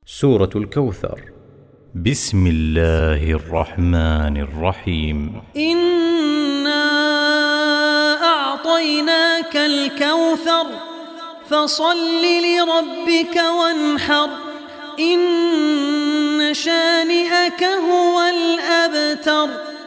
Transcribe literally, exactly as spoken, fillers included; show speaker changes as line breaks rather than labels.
سورة الكوثر. بسم الله الرحمن الرحيم.
إنا أعطيناك الكوثر فصل لربك وانحر إن شانئك هو الأبتر.